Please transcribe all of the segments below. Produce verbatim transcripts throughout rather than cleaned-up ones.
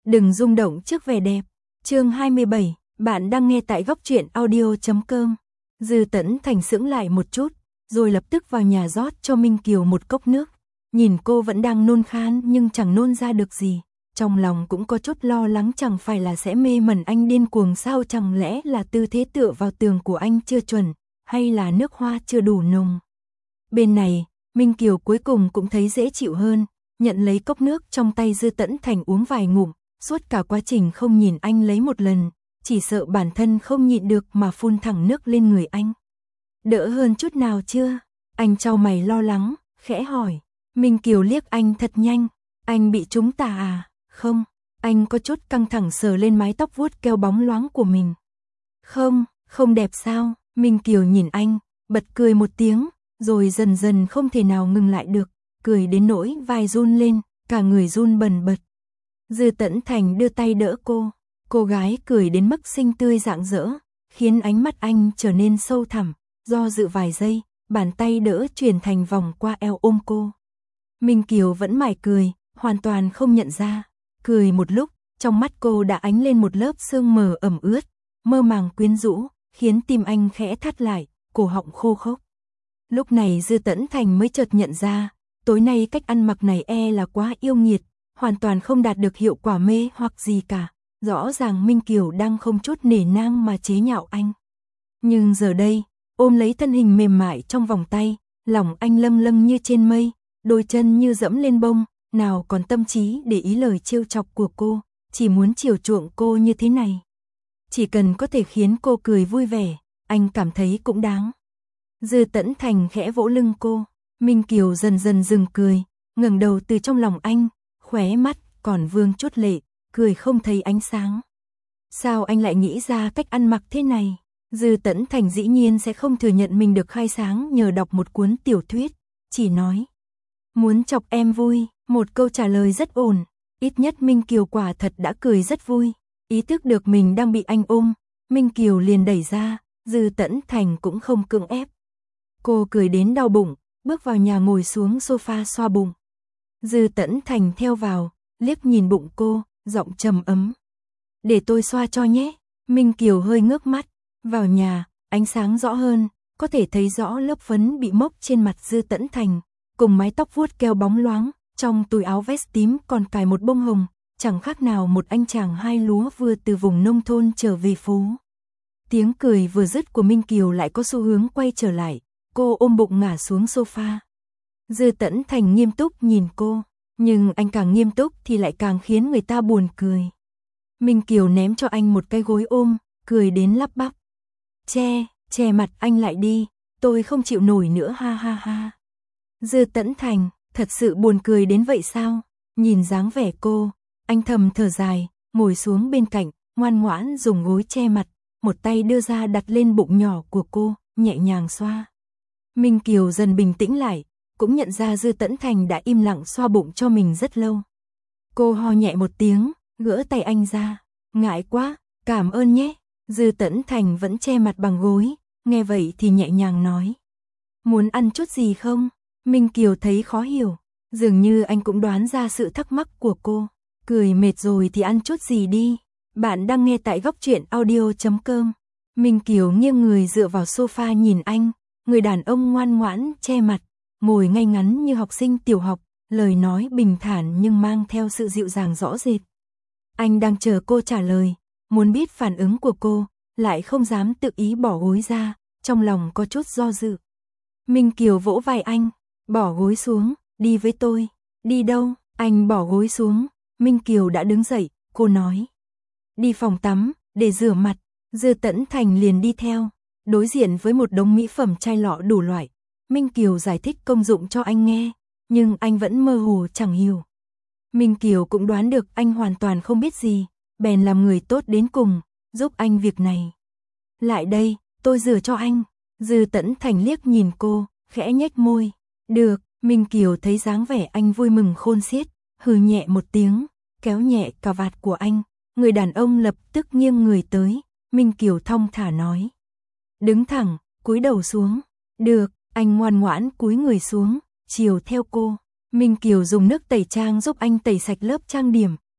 Đừng rung động trước vẻ đẹp. Chương hai mươi bảy, bạn đang nghe tại góc truyện audio chấm com. Dư Tẫn Thành sững lại một chút, rồi lập tức vào nhà rót cho Minh Kiều một cốc nước. Nhìn cô vẫn đang nôn khan nhưng chẳng nôn ra được gì. Trong lòng cũng có chút lo lắng, chẳng phải là sẽ mê mẩn anh điên cuồng sao, chẳng lẽ là tư thế tựa vào tường của anh chưa chuẩn, hay là nước hoa chưa đủ nồng. Bên này, Minh Kiều cuối cùng cũng thấy dễ chịu hơn, nhận lấy cốc nước trong tay Dư Tẫn Thành uống vài ngụm, suốt cả quá trình không nhìn anh lấy một lần, chỉ sợ bản thân không nhịn được mà phun thẳng nước lên người anh. Đỡ hơn chút nào chưa? Anh chau mày lo lắng, khẽ hỏi. Minh Kiều liếc anh thật nhanh. Anh bị trúng tà à? Không. Anh có chút căng thẳng sờ lên mái tóc vuốt keo bóng loáng của mình. Không, không đẹp sao? Minh Kiều nhìn anh, bật cười một tiếng, rồi dần dần không thể nào ngừng lại được, cười đến nỗi vai run lên, cả người run bần bật. Dư Tẫn Thành đưa tay đỡ cô, cô gái cười đến mức xinh tươi rạng rỡ, khiến ánh mắt anh trở nên sâu thẳm, do dự vài giây, bàn tay đỡ chuyển thành vòng qua eo ôm cô. Minh Kiều vẫn mải cười, hoàn toàn không nhận ra, cười một lúc, trong mắt cô đã ánh lên một lớp sương mờ ẩm ướt, mơ màng quyến rũ, khiến tim anh khẽ thắt lại, cổ họng khô khốc. Lúc này Dư Tẫn Thành mới chợt nhận ra, tối nay cách ăn mặc này e là quá yêu nghiệt, hoàn toàn không đạt được hiệu quả mê hoặc gì cả. Rõ ràng Minh Kiều đang không chút nể nang mà chế nhạo anh. Nhưng giờ đây, ôm lấy thân hình mềm mại trong vòng tay, lòng anh lâng lâng như trên mây, đôi chân như dẫm lên bông, nào còn tâm trí để ý lời trêu chọc của cô, chỉ muốn chiều chuộng cô như thế này. Chỉ cần có thể khiến cô cười vui vẻ, anh cảm thấy cũng đáng. Dư Tẫn Thành khẽ vỗ lưng cô, Minh Kiều dần dần dừng cười, ngẩng đầu từ trong lòng anh, khóe mắt còn vương chút lệ, cười không thấy ánh sáng. Sao anh lại nghĩ ra cách ăn mặc thế này? Dư Tẫn Thành dĩ nhiên sẽ không thừa nhận mình được khai sáng nhờ đọc một cuốn tiểu thuyết, chỉ nói muốn chọc em vui, một câu trả lời rất ổn, ít nhất Minh Kiều quả thật đã cười rất vui. Ý thức được mình đang bị anh ôm, Minh Kiều liền đẩy ra, Dư Tẫn Thành cũng không cưỡng ép. Cô cười đến đau bụng, bước vào nhà ngồi xuống sofa xoa bụng. Dư Tẫn Thành theo vào, liếc nhìn bụng cô, giọng trầm ấm. Để tôi xoa cho nhé. Minh Kiều hơi ngước mắt, vào nhà, ánh sáng rõ hơn, có thể thấy rõ lớp phấn bị mốc trên mặt Dư Tẫn Thành, cùng mái tóc vuốt keo bóng loáng, trong túi áo vest tím còn cài một bông hồng, chẳng khác nào một anh chàng hai lúa vừa từ vùng nông thôn trở về phố. Tiếng cười vừa dứt của Minh Kiều lại có xu hướng quay trở lại, cô ôm bụng ngả xuống sofa. Dư Tẫn Thành nghiêm túc nhìn cô, nhưng anh càng nghiêm túc thì lại càng khiến người ta buồn cười. Minh Kiều ném cho anh một cái gối ôm, cười đến lắp bắp. Che, che mặt anh lại đi, tôi không chịu nổi nữa ha ha ha. Dư Tẫn Thành, thật sự buồn cười đến vậy sao? Nhìn dáng vẻ cô, anh thầm thở dài, ngồi xuống bên cạnh, ngoan ngoãn dùng gối che mặt, một tay đưa ra đặt lên bụng nhỏ của cô, nhẹ nhàng xoa. Minh Kiều dần bình tĩnh lại, cũng nhận ra Dư Tẫn Thành đã im lặng xoa bụng cho mình rất lâu. Cô ho nhẹ một tiếng, gỡ tay anh ra. Ngại quá, cảm ơn nhé. Dư Tẫn Thành vẫn che mặt bằng gối, nghe vậy thì nhẹ nhàng nói. Muốn ăn chút gì không? Minh Kiều thấy khó hiểu, dường như anh cũng đoán ra sự thắc mắc của cô. Cười mệt rồi thì ăn chút gì đi. Bạn đang nghe tại góc truyện audio chấm com. Minh Kiều nghiêng người dựa vào sofa nhìn anh, người đàn ông ngoan ngoãn che mặt, ngồi ngay ngắn như học sinh tiểu học, lời nói bình thản nhưng mang theo sự dịu dàng rõ rệt. Anh đang chờ cô trả lời, muốn biết phản ứng của cô, lại không dám tự ý bỏ gối ra, trong lòng có chút do dự. Minh Kiều vỗ vai anh, bỏ gối xuống, đi với tôi. Đi đâu? Anh bỏ gối xuống, Minh Kiều đã đứng dậy, cô nói. Đi phòng tắm, để rửa mặt. Dư Tẫn Thành liền đi theo, đối diện với một đống mỹ phẩm chai lọ đủ loại. Minh Kiều giải thích công dụng cho anh nghe, nhưng anh vẫn mơ hồ chẳng hiểu. Minh Kiều cũng đoán được anh hoàn toàn không biết gì, bèn làm người tốt đến cùng, giúp anh việc này. Lại đây, tôi rửa cho anh. Dư Tẫn Thành liếc nhìn cô, khẽ nhếch môi. Được, Minh Kiều thấy dáng vẻ anh vui mừng khôn xiết, hừ nhẹ một tiếng, kéo nhẹ cà vạt của anh. Người đàn ông lập tức nghiêng người tới, Minh Kiều thong thả nói. Đứng thẳng, cúi đầu xuống. Được, anh ngoan ngoãn cúi người xuống, chiều theo cô. Minh Kiều dùng nước tẩy trang giúp anh tẩy sạch lớp trang điểm,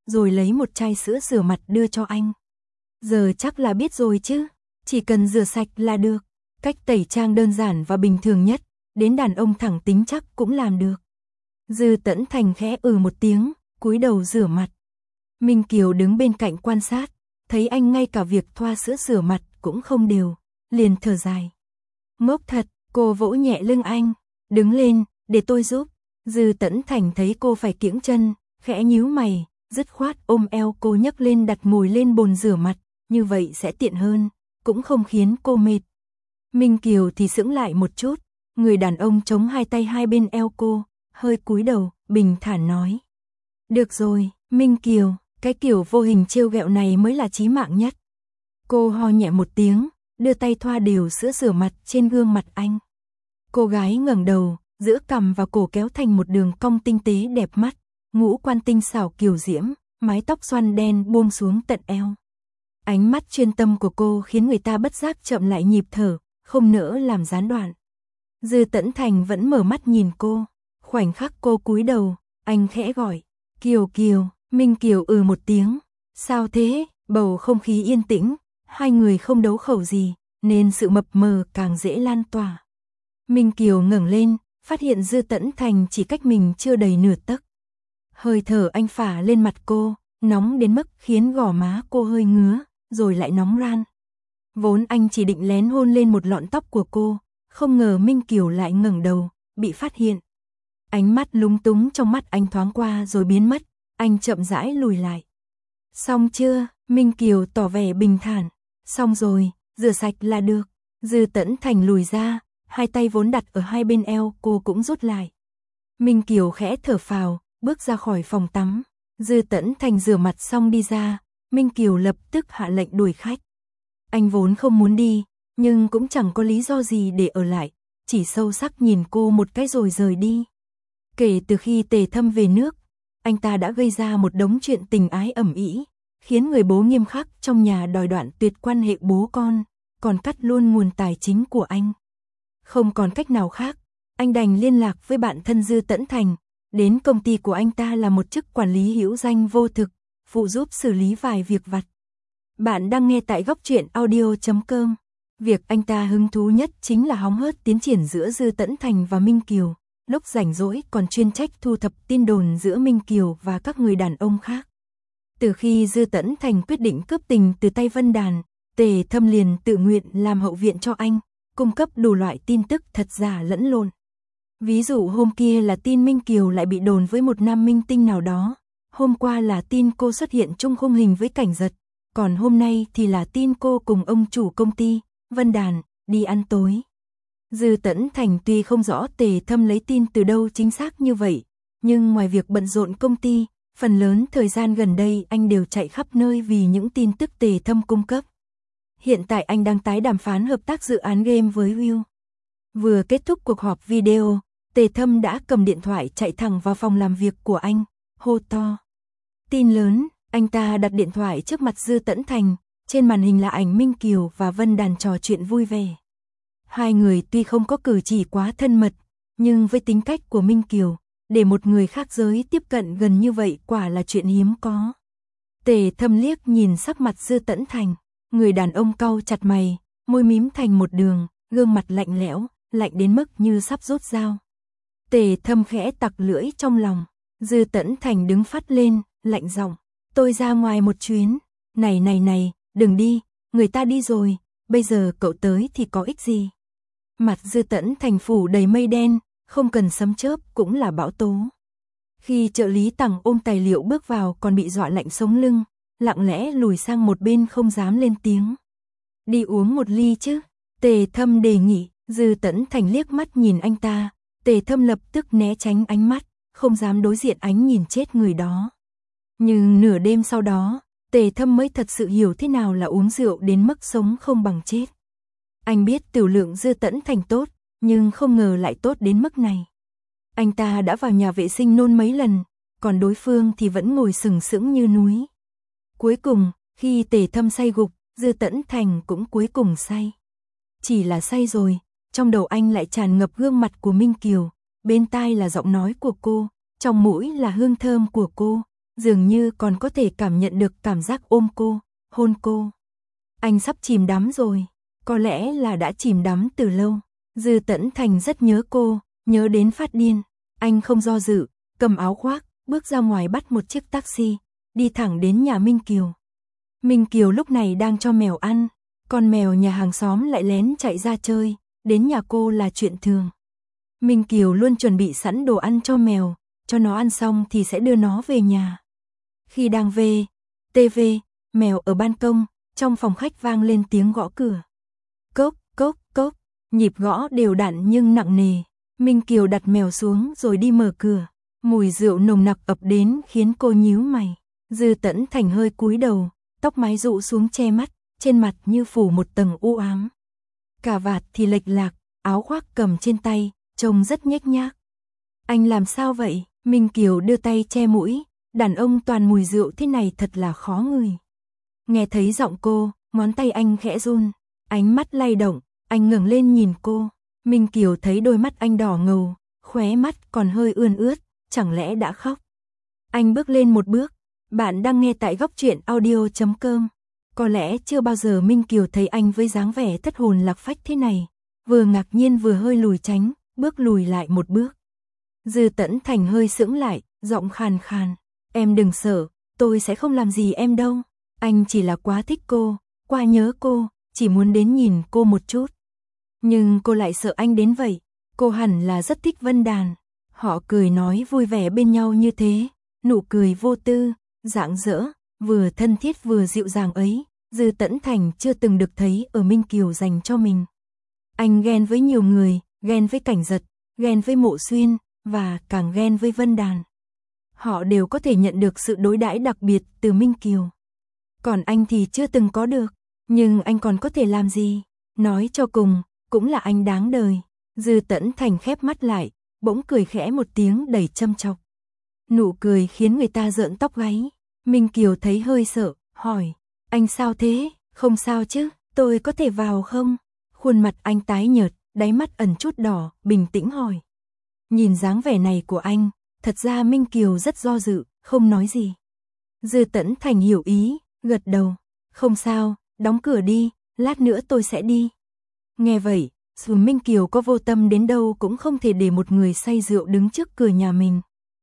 rồi lấy một chai sữa rửa mặt đưa cho anh. Giờ chắc là biết rồi chứ, chỉ cần rửa sạch là được. Cách tẩy trang đơn giản và bình thường nhất, đến đàn ông thẳng tính chắc cũng làm được. Dư Tẫn Thành khẽ ừ một tiếng, cúi đầu rửa mặt. Minh Kiều đứng bên cạnh quan sát, thấy anh ngay cả việc thoa sữa rửa mặt cũng không đều, liền thở dài. Ngốc thật, cô vỗ nhẹ lưng anh, đứng lên, để tôi giúp. Dư Tẫn Thành thấy cô phải kiễng chân, khẽ nhíu mày, dứt khoát ôm eo cô nhấc lên đặt ngồi lên bồn rửa mặt, như vậy sẽ tiện hơn, cũng không khiến cô mệt. Minh Kiều thì sững lại một chút, người đàn ông chống hai tay hai bên eo cô, hơi cúi đầu, bình thản nói. Được rồi, Minh Kiều, cái kiểu vô hình trêu ghẹo này mới là chí mạng nhất. Cô ho nhẹ một tiếng, đưa tay thoa đều sữa rửa mặt trên gương mặt anh. Cô gái ngẩng đầu, giữa cằm và cổ kéo thành một đường cong tinh tế đẹp mắt, ngũ quan tinh xảo kiều diễm, mái tóc xoăn đen buông xuống tận eo. Ánh mắt chuyên tâm của cô khiến người ta bất giác chậm lại nhịp thở, không nỡ làm gián đoạn. Dư Tẫn Thành vẫn mở mắt nhìn cô, khoảnh khắc cô cúi đầu, anh khẽ gọi, Kiều Kiều. Minh Kiều ừ một tiếng, sao thế, bầu không khí yên tĩnh, hai người không đấu khẩu gì, nên sự mập mờ càng dễ lan tỏa. Minh Kiều ngẩng lên, phát hiện Dư Tẫn Thành chỉ cách mình chưa đầy nửa tấc. Hơi thở anh phả lên mặt cô, nóng đến mức khiến gò má cô hơi ngứa, rồi lại nóng ran. Vốn anh chỉ định lén hôn lên một lọn tóc của cô, không ngờ Minh Kiều lại ngẩng đầu, bị phát hiện. Ánh mắt lúng túng trong mắt anh thoáng qua rồi biến mất, anh chậm rãi lùi lại. Xong chưa? Minh Kiều tỏ vẻ bình thản. Xong rồi, rửa sạch là được. Dư Tẫn Thành lùi ra, hai tay vốn đặt ở hai bên eo cô cũng rút lại. Minh Kiều khẽ thở phào, bước ra khỏi phòng tắm. Dư Tẫn Thành rửa mặt xong đi ra, Minh Kiều lập tức hạ lệnh đuổi khách. Anh vốn không muốn đi, nhưng cũng chẳng có lý do gì để ở lại, chỉ sâu sắc nhìn cô một cái rồi rời đi. Kể từ khi Tề Thâm về nước, anh ta đã gây ra một đống chuyện tình ái ầm ĩ, khiến người bố nghiêm khắc trong nhà đòi đoạn tuyệt quan hệ bố con, còn cắt luôn nguồn tài chính của anh. Không còn cách nào khác, anh đành liên lạc với bạn thân Dư Tẫn Thành, đến công ty của anh ta là một chức quản lý hữu danh vô thực, phụ giúp xử lý vài việc vặt. Bạn đang nghe tại góc truyện audio chấm com. Việc anh ta hứng thú nhất chính là hóng hớt tiến triển giữa Dư Tẫn Thành và Minh Kiều, lúc rảnh rỗi còn chuyên trách thu thập tin đồn giữa Minh Kiều và các người đàn ông khác. Từ khi Dư Tẫn Thành quyết định cướp tình từ tay Vân Đàn, Tề Thâm liền tự nguyện làm hậu viện cho anh, cung cấp đủ loại tin tức thật giả lẫn lộn. Ví dụ hôm kia là tin Minh Kiều lại bị đồn với một nam minh tinh nào đó, hôm qua là tin cô xuất hiện chung khung hình với Cảnh Giật, còn hôm nay thì là tin cô cùng ông chủ công ty, Vân Đàn, đi ăn tối. Dư Tẫn Thành tuy không rõ Tề Thâm lấy tin từ đâu chính xác như vậy, nhưng ngoài việc bận rộn công ty, phần lớn thời gian gần đây anh đều chạy khắp nơi vì những tin tức Tề Thâm cung cấp. Hiện tại anh đang tái đàm phán hợp tác dự án game với Will. Vừa kết thúc cuộc họp video, Tề Thâm đã cầm điện thoại chạy thẳng vào phòng làm việc của anh, hô to. Tin lớn, anh ta đặt điện thoại trước mặt Dư Tẫn Thành, trên màn hình là ảnh Minh Kiều và Vân Đàn trò chuyện vui vẻ. Hai người tuy không có cử chỉ quá thân mật, nhưng với tính cách của Minh Kiều, để một người khác giới tiếp cận gần như vậy quả là chuyện hiếm có. Tề Thâm liếc nhìn sắc mặt Dư Tẫn Thành, người đàn ông cau chặt mày, môi mím thành một đường, gương mặt lạnh lẽo, lạnh đến mức như sắp rút dao. Tề Thâm khẽ tặc lưỡi trong lòng, Dư Tẫn Thành đứng phắt lên, lạnh giọng, tôi ra ngoài một chuyến, này này này, đừng đi, người ta đi rồi, bây giờ cậu tới thì có ích gì. Mặt Dư Tẫn Thành phủ đầy mây đen, không cần sấm chớp cũng là bão tố. Khi trợ lý Tằng ôm tài liệu bước vào còn bị dọa lạnh sống lưng, lặng lẽ lùi sang một bên không dám lên tiếng. Đi uống một ly chứ, Tề Thâm đề nghị. Dư Tẫn Thành liếc mắt nhìn anh ta, Tề Thâm lập tức né tránh ánh mắt, không dám đối diện ánh nhìn chết người đó. Nhưng nửa đêm sau đó, Tề Thâm mới thật sự hiểu thế nào là uống rượu đến mức sống không bằng chết. Anh biết tiểu lượng Dư Tẫn Thành tốt, nhưng không ngờ lại tốt đến mức này. Anh ta đã vào nhà vệ sinh nôn mấy lần, còn đối phương thì vẫn ngồi sừng sững như núi. Cuối cùng, khi Tề Thâm say gục, Dư Tẫn Thành cũng cuối cùng say. Chỉ là say rồi, trong đầu anh lại tràn ngập gương mặt của Minh Kiều, bên tai là giọng nói của cô, trong mũi là hương thơm của cô, dường như còn có thể cảm nhận được cảm giác ôm cô, hôn cô. Anh sắp chìm đắm rồi, có lẽ là đã chìm đắm từ lâu. Dư Tẫn Thành rất nhớ cô, nhớ đến phát điên. Anh không do dự, cầm áo khoác, bước ra ngoài bắt một chiếc taxi, đi thẳng đến nhà Minh Kiều. Minh Kiều lúc này đang cho mèo ăn, con mèo nhà hàng xóm lại lén chạy ra chơi, đến nhà cô là chuyện thường. Minh Kiều luôn chuẩn bị sẵn đồ ăn cho mèo, cho nó ăn xong thì sẽ đưa nó về nhà. Khi đang về, ti vi, mèo ở ban công, trong phòng khách vang lên tiếng gõ cửa. Cốc, cốc, cốc, nhịp gõ đều đặn nhưng nặng nề. Minh Kiều đặt mèo xuống rồi đi mở cửa. Mùi rượu nồng nặc ập đến khiến cô nhíu mày. Dư Tẫn Thành hơi cúi đầu, tóc mái rũ xuống che mắt, trên mặt như phủ một tầng u ám. Cà vạt thì lệch lạc, áo khoác cầm trên tay, trông rất nhếch nhác. Anh làm sao vậy? Minh Kiều đưa tay che mũi, đàn ông toàn mùi rượu thế này thật là khó ngửi. Nghe thấy giọng cô, ngón tay anh khẽ run, ánh mắt lay động, anh ngẩng lên nhìn cô. Minh Kiều thấy đôi mắt anh đỏ ngầu, khóe mắt còn hơi ươn ướt, chẳng lẽ đã khóc. Anh bước lên một bước, bạn đang nghe tại góc truyện audio chấm com. Có lẽ chưa bao giờ Minh Kiều thấy anh với dáng vẻ thất hồn lạc phách thế này, vừa ngạc nhiên vừa hơi lùi tránh, bước lùi lại một bước. Dư Tẫn Thành hơi sững lại, giọng khàn khàn, em đừng sợ, tôi sẽ không làm gì em đâu. Anh chỉ là quá thích cô, quá nhớ cô, chỉ muốn đến nhìn cô một chút. Nhưng cô lại sợ anh đến vậy, cô hẳn là rất thích Vân Đàn. Họ cười nói vui vẻ bên nhau như thế, nụ cười vô tư, rạng rỡ, vừa thân thiết vừa dịu dàng ấy, Dư Tẫn Thành chưa từng được thấy ở Minh Kiều dành cho mình. Anh ghen với nhiều người, ghen với Cảnh Giật, ghen với Mộ Xuyên, và càng ghen với Vân Đàn. Họ đều có thể nhận được sự đối đãi đặc biệt từ Minh Kiều. Còn anh thì chưa từng có được, nhưng anh còn có thể làm gì? Nói cho cùng, cũng là anh đáng đời. Dư Tẫn Thành khép mắt lại, bỗng cười khẽ một tiếng đầy châm chọc. Nụ cười khiến người ta rợn tóc gáy. Minh Kiều thấy hơi sợ, hỏi, anh sao thế? Không sao chứ, tôi có thể vào không? Khuôn mặt anh tái nhợt, đáy mắt ẩn chút đỏ, bình tĩnh hỏi. Nhìn dáng vẻ này của anh, thật ra Minh Kiều rất do dự, không nói gì. Dư Tẫn Thành hiểu ý, gật đầu. Không sao, đóng cửa đi, lát nữa tôi sẽ đi. Nghe vậy, dù Minh Kiều có vô tâm đến đâu cũng không thể để một người say rượu đứng trước cửa nhà mình.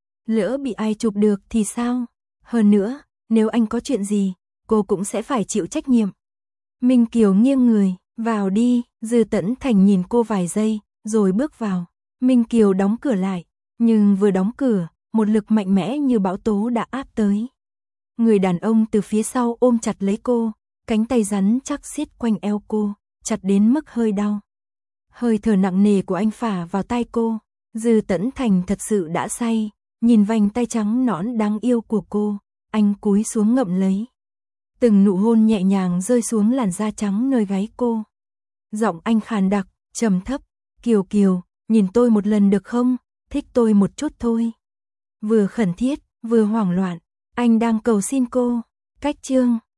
Lỡ bị ai chụp được thì sao? Hơn nữa, nếu anh có chuyện gì, cô cũng sẽ phải chịu trách nhiệm. Minh Kiều nghiêng người, vào đi. Dư Tẫn Thành nhìn cô vài giây, rồi bước vào. Minh Kiều đóng cửa lại, nhưng vừa đóng cửa, một lực mạnh mẽ như bão tố đã áp tới. Người đàn ông từ phía sau ôm chặt lấy cô, cánh tay rắn chắc siết quanh eo cô, chặt đến mức hơi đau. Hơi thở nặng nề của anh phả vào tai cô. Dư Tẫn Thành thật sự đã say, nhìn vành tay trắng nõn đáng yêu của cô, anh cúi xuống ngậm lấy. Từng nụ hôn nhẹ nhàng rơi xuống làn da trắng nơi gáy cô. Giọng anh khàn đặc, trầm thấp, Kiều Kiều, nhìn tôi một lần được không, thích tôi một chút thôi. Vừa khẩn thiết, vừa hoảng loạn, anh đang cầu xin cô. Cách chương